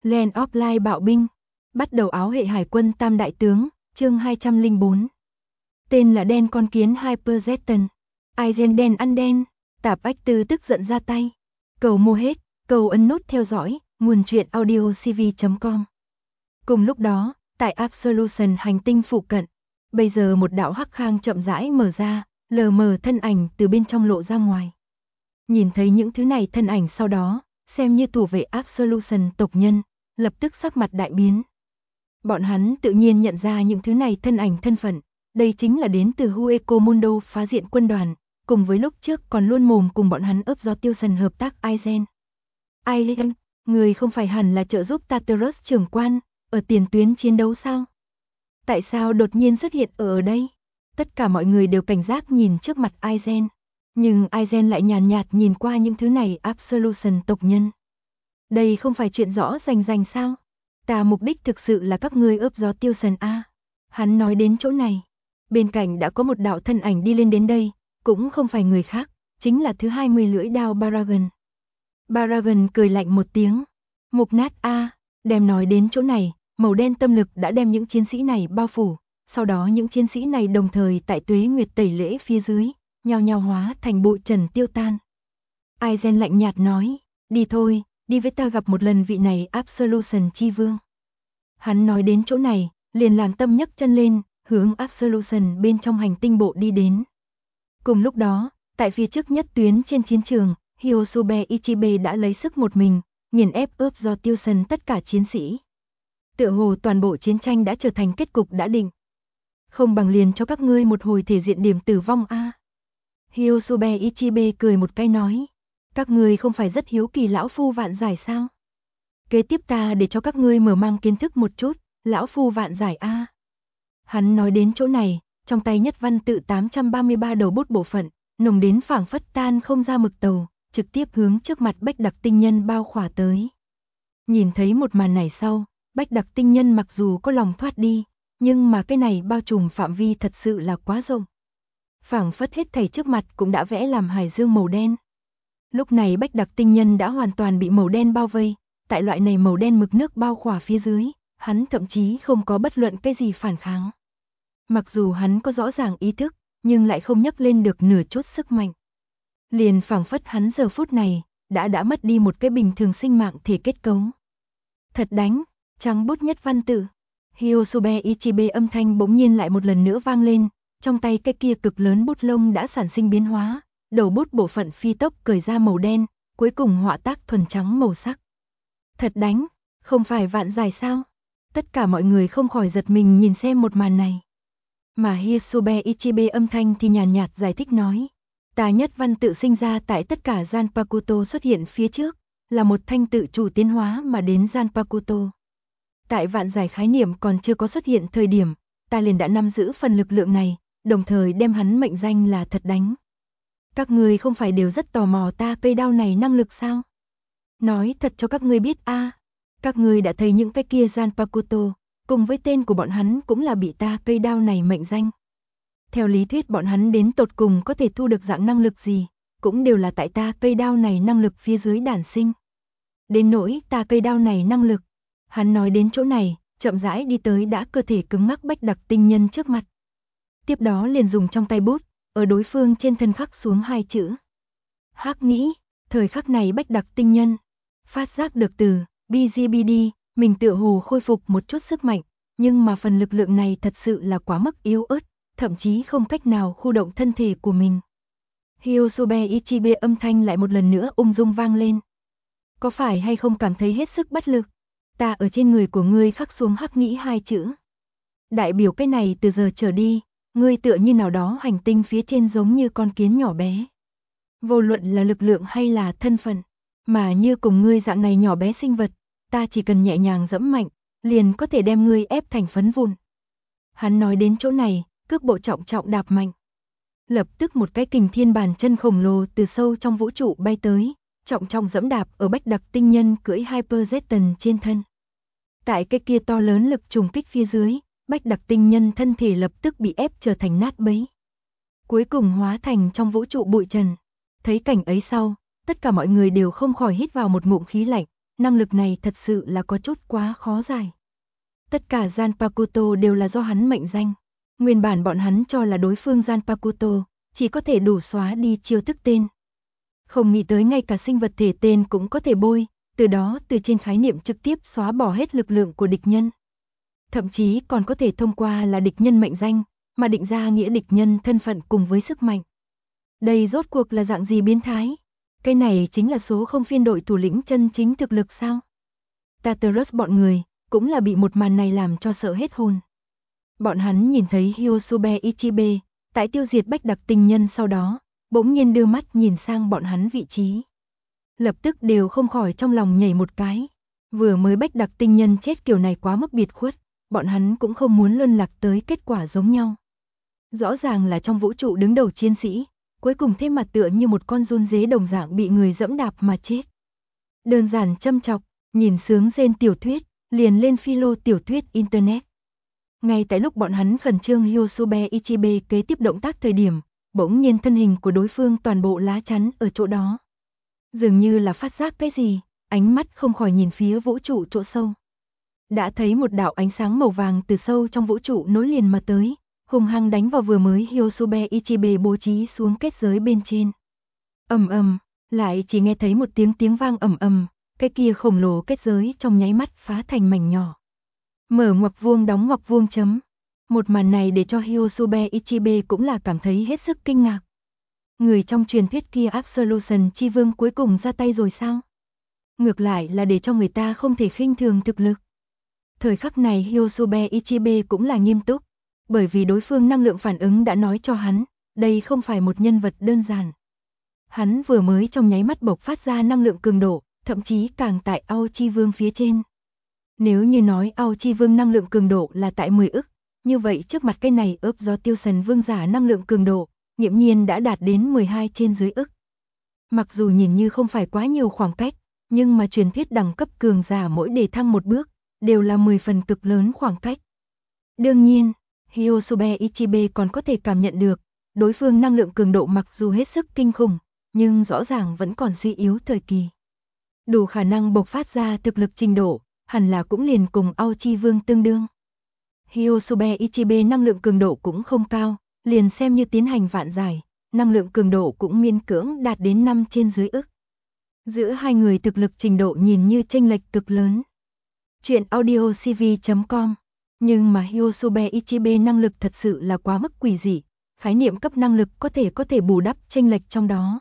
Land of Light bạo binh. Bắt đầu áo hệ hải quân tam đại tướng, chương 204. Tên là đen con kiến Hyperzeton. Aizen đen ăn đen. Tạp Ách Tư tức giận ra tay. Cầu mua hết, cầu ấn nút theo dõi, nguồn truyện audio cv.com. Cùng lúc đó, tại Absolution hành tinh phụ cận, bây giờ một đạo hắc khang chậm rãi mở ra, lờ mờ thân ảnh từ bên trong lộ ra ngoài. Nhìn thấy những thứ này thân ảnh sau đó, xem như thủ vệ Absolution tộc nhân, lập tức sắc mặt đại biến. Bọn hắn tự nhiên nhận ra những thứ này thân ảnh thân phận, đây chính là đến từ Hueco Mundo phá diện quân đoàn, cùng với lúc trước còn luôn mồm cùng bọn hắn ấp do tiêu sần hợp tác Aizen. Aizen, người không phải hẳn là trợ giúp Tartarus trưởng quan, ở tiền tuyến chiến đấu sao? Tại sao đột nhiên xuất hiện ở đây? Tất cả mọi người đều cảnh giác nhìn trước mặt Aizen, nhưng Aizen lại nhàn nhạt nhìn qua những thứ này Absolution tộc nhân. Đây không phải chuyện rõ rành sao? Ta mục đích thực sự là các ngươi ướp gió tiêu sần a. Hắn nói đến chỗ này, bên cạnh đã có một đạo thân ảnh đi lên đến đây, cũng không phải người khác, chính là thứ 20 lưỡi đao Baragon. Baragon cười lạnh một tiếng, mục nát a, đem nói đến chỗ này, màu đen tâm lực đã đem những chiến sĩ này bao phủ, sau đó những chiến sĩ này đồng thời tại Tuế Nguyệt tẩy lễ phía dưới, nhao nhao hóa thành bụi trần tiêu tan. Aizen lạnh nhạt nói, đi thôi, đi với ta gặp một lần vị này Absolution chi vương. Hắn nói đến chỗ này, liền làm tâm nhấc chân lên, hướng Absolution bên trong hành tinh bộ đi đến. Cùng lúc đó, tại phía trước nhất tuyến trên chiến trường, Hyosobe Ichibe đã lấy sức một mình, nghiền ép ướp do tiêu sần tất cả chiến sĩ. Tựa hồ toàn bộ chiến tranh đã trở thành kết cục đã định. Không bằng liền cho các ngươi một hồi thể diện điểm tử vong a. Hyosobe Ichibe cười một cái nói, các ngươi không phải rất hiếu kỳ lão phu vạn giải sao? Kế tiếp ta để cho các ngươi mở mang kiến thức một chút, lão phu vạn giải a. Hắn nói đến chỗ này, trong tay nhất văn tự 833 đầu bút bộ phận, nồng đến phảng phất tan không ra mực tàu, trực tiếp hướng trước mặt Bách Đặc tinh nhân bao khỏa tới. Nhìn thấy một màn này sau, Bách Đặc tinh nhân mặc dù có lòng thoát đi, nhưng mà cái này bao trùm phạm vi thật sự là quá rộng. Phảng phất hết thảy trước mặt cũng đã vẽ làm hải dương màu đen. Lúc này Bách Đặc tinh nhân đã hoàn toàn bị màu đen bao vây, tại loại này màu đen mực nước bao khỏa phía dưới, hắn thậm chí không có bất luận cái gì phản kháng. Mặc dù hắn có rõ ràng ý thức, nhưng lại không nhấc lên được nửa chút sức mạnh. Liền phảng phất hắn giờ phút này, đã mất đi một cái bình thường sinh mạng thể kết cấu. Thật đánh, trắng bút nhất văn tự. Hyosobe Ichibe âm thanh bỗng nhiên lại một lần nữa vang lên, trong tay cái kia cực lớn bút lông đã sản sinh biến hóa, đầu bút bộ phận phi tốc cởi ra màu đen, cuối cùng họa tác thuần trắng màu sắc. Thật đánh, không phải vạn giải sao? Tất cả mọi người không khỏi giật mình nhìn xem một màn này. Mà Hyosobe Ichibe âm thanh thì nhàn nhạt giải thích nói, ta nhất văn tự sinh ra tại tất cả Zanpakuto xuất hiện phía trước, là một thanh tự chủ tiến hóa mà đến Zanpakuto. Tại vạn giải khái niệm còn chưa có xuất hiện thời điểm, ta liền đã nắm giữ phần lực lượng này, đồng thời đem hắn mệnh danh là thật đánh. Các ngươi không phải đều rất tò mò ta cây đao này năng lực sao? Nói thật cho các ngươi biết a, các ngươi đã thấy những cái kia Zanpakuto, cùng với tên của bọn hắn cũng là bị ta cây đao này mệnh danh. Theo lý thuyết bọn hắn đến tột cùng có thể thu được dạng năng lực gì, cũng đều là tại ta cây đao này năng lực phía dưới đản sinh. Đến nỗi ta cây đao này năng lực, hắn nói đến chỗ này, chậm rãi đi tới đã cơ thể cứng ngắc Bách Đặc tinh nhân trước mặt. Tiếp đó liền dùng trong tay bút, ở đối phương trên thân khắc xuống hai chữ. Hắc nghĩ, thời khắc này Bách Đặc tinh nhân phát giác được từ BGBD, mình tựa hồ khôi phục một chút sức mạnh, nhưng mà phần lực lượng này thật sự là quá mức yếu ớt, thậm chí không cách nào khu động thân thể của mình. Hyosobe Ichibe âm thanh lại một lần nữa ung dung vang lên. Có phải hay không cảm thấy hết sức bất lực? Ta ở trên người của ngươi khắc xuống hắc nghĩ hai chữ. Đại biểu cái này từ giờ trở đi, ngươi tựa như nào đó hành tinh phía trên giống như con kiến nhỏ bé. Vô luận là lực lượng hay là thân phận, mà như cùng ngươi dạng này nhỏ bé sinh vật, ta chỉ cần nhẹ nhàng dẫm mạnh, liền có thể đem ngươi ép thành phấn vụn. Hắn nói đến chỗ này, cước bộ trọng trọng đạp mạnh. Lập tức một cái kình thiên bàn chân khổng lồ từ sâu trong vũ trụ bay tới, trọng trọng dẫm đạp ở Bách Đặc tinh nhân cưỡi Hyperzeton trên thân. Tại cái kia to lớn lực trùng kích phía dưới, Bách Đặc tinh nhân thân thể lập tức bị ép trở thành nát bấy. Cuối cùng hóa thành trong vũ trụ bụi trần. Thấy cảnh ấy sau, tất cả mọi người đều không khỏi hít vào một ngụm khí lạnh, năng lực này thật sự là có chút quá khó giải. Tất cả Zanpakuto đều là do hắn mệnh danh. Nguyên bản bọn hắn cho là đối phương Zanpakuto chỉ có thể đủ xóa đi chiêu thức tên. Không nghĩ tới ngay cả sinh vật thể tên cũng có thể bôi, từ đó từ trên khái niệm trực tiếp xóa bỏ hết lực lượng của địch nhân. Thậm chí còn có thể thông qua là địch nhân mệnh danh, mà định ra nghĩa địch nhân thân phận cùng với sức mạnh. Đây rốt cuộc là dạng gì biến thái? Cái này chính là số không phiên đội thủ lĩnh chân chính thực lực sao? Tartarus bọn người cũng là bị một màn này làm cho sợ hết hồn. Bọn hắn nhìn thấy Hyosobe Ichibe tại tiêu diệt Bách Đặc Tinh Nhân sau đó, bỗng nhiên đưa mắt nhìn sang bọn hắn vị trí. Lập tức đều không khỏi trong lòng nhảy một cái. Vừa mới Bách Đặc Tinh Nhân chết kiểu này quá mức biệt khuất, bọn hắn cũng không muốn luân lạc tới kết quả giống nhau. Rõ ràng là trong vũ trụ đứng đầu chiến sĩ, cuối cùng thế mà tựa như một con run dế đồng dạng bị người dẫm đạp mà chết. Đơn giản châm chọc, nhìn sướng rên tiểu thuyết, liền lên philo tiểu thuyết internet. Ngay tại lúc bọn hắn khẩn trương Hyosobe Ichibe kế tiếp động tác thời điểm, bỗng nhiên thân hình của đối phương toàn bộ lá chắn ở chỗ đó. Dường như là phát giác cái gì, ánh mắt không khỏi nhìn phía vũ trụ chỗ sâu. Đã thấy một đạo ánh sáng màu vàng từ sâu trong vũ trụ nối liền mà tới, hung hăng đánh vào vừa mới Hyosobe Ichibe bố trí xuống kết giới bên trên. Ầm ầm, lại chỉ nghe thấy một tiếng vang ầm ầm, cái kia khổng lồ kết giới trong nháy mắt phá thành mảnh nhỏ. Mở ngoặc vuông đóng ngoặc vuông chấm. Một màn này để cho Hyosobe Ichibe cũng là cảm thấy hết sức kinh ngạc. Người trong truyền thuyết kia Absolution chi vương cuối cùng ra tay rồi sao? Ngược lại là để cho người ta không thể khinh thường thực lực. Thời khắc này Hyosobe Ichibe cũng là nghiêm túc, bởi vì đối phương năng lượng phản ứng đã nói cho hắn, đây không phải một nhân vật đơn giản. Hắn vừa mới trong nháy mắt bộc phát ra năng lượng cường độ, thậm chí càng tại Ao Chi Vương phía trên. Nếu như nói Ao Chi Vương năng lượng cường độ là tại 10 ức, như vậy trước mặt cái này ướp do Tiêu Sần Vương giả năng lượng cường độ, nghiễm nhiên đã đạt đến 12 trên dưới ức. Mặc dù nhìn như không phải quá nhiều khoảng cách, nhưng mà truyền thuyết đẳng cấp cường giả mỗi đề thăng một bước, đều là 10 phần cực lớn khoảng cách. Đương nhiên, Hyosobe Ichibe còn có thể cảm nhận được, đối phương năng lượng cường độ mặc dù hết sức kinh khủng, nhưng rõ ràng vẫn còn suy yếu thời kỳ. Đủ khả năng bộc phát ra thực lực trình độ, hẳn là cũng liền cùng Ao Chi Vương tương đương. Hyosobe Ichibe năng lượng cường độ cũng không cao, liền xem như tiến hành vạn giải, năng lượng cường độ cũng miễn cưỡng đạt đến 5 trên dưới ức. Giữa hai người thực lực trình độ nhìn như chênh lệch cực lớn. Chuyện audiocv.com. Nhưng mà Hyosobe Ichibe năng lực thật sự là quá mức quỷ dị, khái niệm cấp năng lực có thể bù đắp chênh lệch trong đó.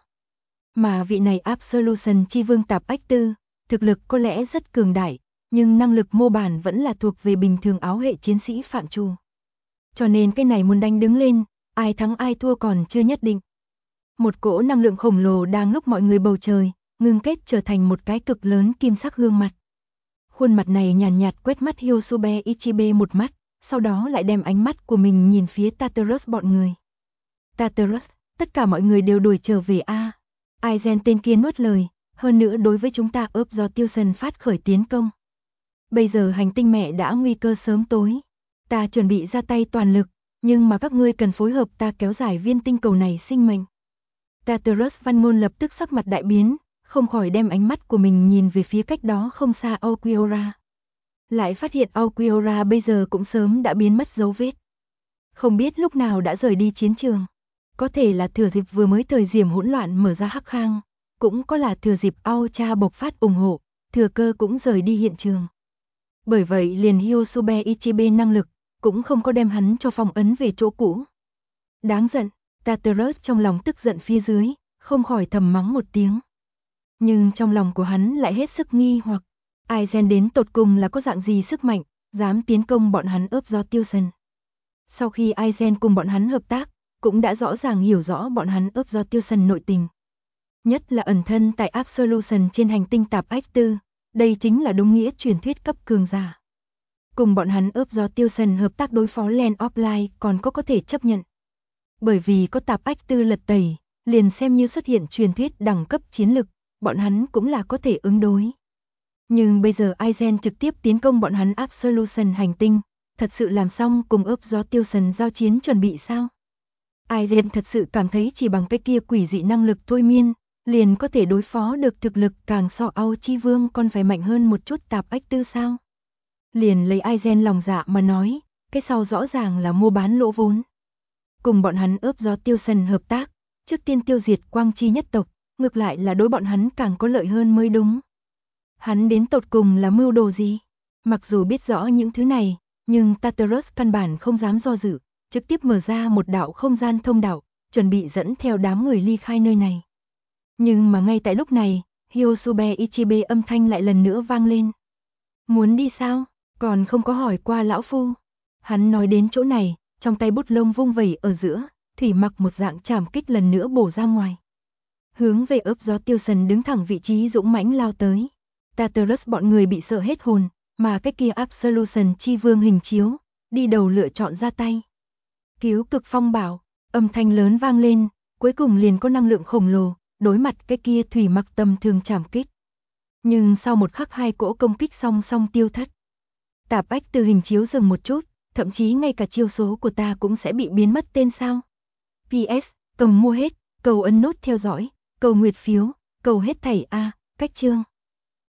Mà vị này Absolution chi vương tạp ách tư, thực lực có lẽ rất cường đại, nhưng năng lực mô bản vẫn là thuộc về bình thường áo hệ chiến sĩ phạm trù. Cho nên cái này muốn đánh đứng lên, ai thắng ai thua còn chưa nhất định. Một cỗ năng lượng khổng lồ đang lúc mọi người bầu trời, ngưng kết trở thành một cái cực lớn kim sắc gương mặt. Khuôn mặt này nhàn nhạt quét mắt Hyosobe Ichibe một mắt, sau đó lại đem ánh mắt của mình nhìn phía Tartarus bọn người. Tartarus, tất cả mọi người đều đuổi trở về a. Aizen tên kia nuốt lời, hơn nữa đối với chúng ta ướp do Tiêu Sần phát khởi tiến công. Bây giờ hành tinh mẹ đã nguy cơ sớm tối. Ta chuẩn bị ra tay toàn lực, nhưng mà các ngươi cần phối hợp ta kéo dài viên tinh cầu này sinh mệnh. Tartarus Văn Ngôn lập tức sắc mặt đại biến, không khỏi đem ánh mắt của mình nhìn về phía cách đó không xa Aokiyora. Lại phát hiện Aokiyora bây giờ cũng sớm đã biến mất dấu vết. Không biết lúc nào đã rời đi chiến trường. Có thể là thừa dịp vừa mới thời điểm hỗn loạn mở ra Hắc Khang, cũng có là thừa dịp Aocha bộc phát ủng hộ, thừa cơ cũng rời đi hiện trường. Bởi vậy liền Hyosobe Ichibe năng lực, cũng không có đem hắn cho phong ấn về chỗ cũ. Đáng giận, Tartarus trong lòng tức giận phía dưới, không khỏi thầm mắng một tiếng. Nhưng trong lòng của hắn lại hết sức nghi hoặc, Aizen đến tột cùng là có dạng gì sức mạnh, dám tiến công bọn hắn ướp do Tiêu Sần. Sau khi Aizen cùng bọn hắn hợp tác, cũng đã rõ ràng hiểu rõ bọn hắn ướp do Tiêu Sần nội tình. Nhất là ẩn thân tại Absolution trên hành tinh tạp ách tư, đây chính là đúng nghĩa truyền thuyết cấp cường giả. Cùng bọn hắn ướp do Tiêu Sần hợp tác đối phó Land of Light còn có thể chấp nhận. Bởi vì có tạp ách tư lật tẩy, liền xem như xuất hiện truyền thuyết đẳng cấp chiến lực, bọn hắn cũng là có thể ứng đối. Nhưng bây giờ Aizen trực tiếp tiến công bọn hắn Absolution hành tinh, thật sự làm xong cùng ướp do Tiêu Sần giao chiến chuẩn bị sao? Aizen thật sự cảm thấy chỉ bằng cái kia quỷ dị năng lực thôi miên, liền có thể đối phó được thực lực càng so Âu Chi Vương còn phải mạnh hơn một chút Tạp Ách Tư sao? Liền lấy Aizen lòng dạ mà nói, cái sau rõ ràng là mua bán lỗ vốn. Cùng bọn hắn ướp gió Tiêu Sần hợp tác, trước tiên tiêu diệt Quang Chi nhất tộc, ngược lại là đối bọn hắn càng có lợi hơn mới đúng. Hắn đến tột cùng là mưu đồ gì? Mặc dù biết rõ những thứ này, nhưng Tartarus căn bản không dám do dự, trực tiếp mở ra một đạo không gian thông đạo, chuẩn bị dẫn theo đám người ly khai nơi này. Nhưng mà ngay tại lúc này, Hyosobe Ichibe âm thanh lại lần nữa vang lên. Muốn đi sao? Còn không có hỏi qua lão phu. Hắn nói đến chỗ này, trong tay bút lông vung vẩy ở giữa, thủy mặc một dạng trảm kích lần nữa bổ ra ngoài. Hướng về ướp gió Tiêu Sần đứng thẳng vị trí dũng mãnh lao tới. Tartarus bọn người bị sợ hết hồn, mà cái kia Absolution chi vương hình chiếu, đi đầu lựa chọn ra tay. Cứu cực phong bảo, âm thanh lớn vang lên, cuối cùng liền có năng lượng khổng lồ, đối mặt cái kia thủy mặc tầm thường trảm kích. Nhưng sau một khắc hai cỗ công kích song song tiêu thất. Tạp Ách Từ hình chiếu dừng một chút, thậm chí ngay cả chiêu số của ta cũng sẽ bị biến mất tên sao. PS, cầm mua hết, cầu ấn nút theo dõi, cầu nguyệt phiếu, cầu hết thảy a, cách chương.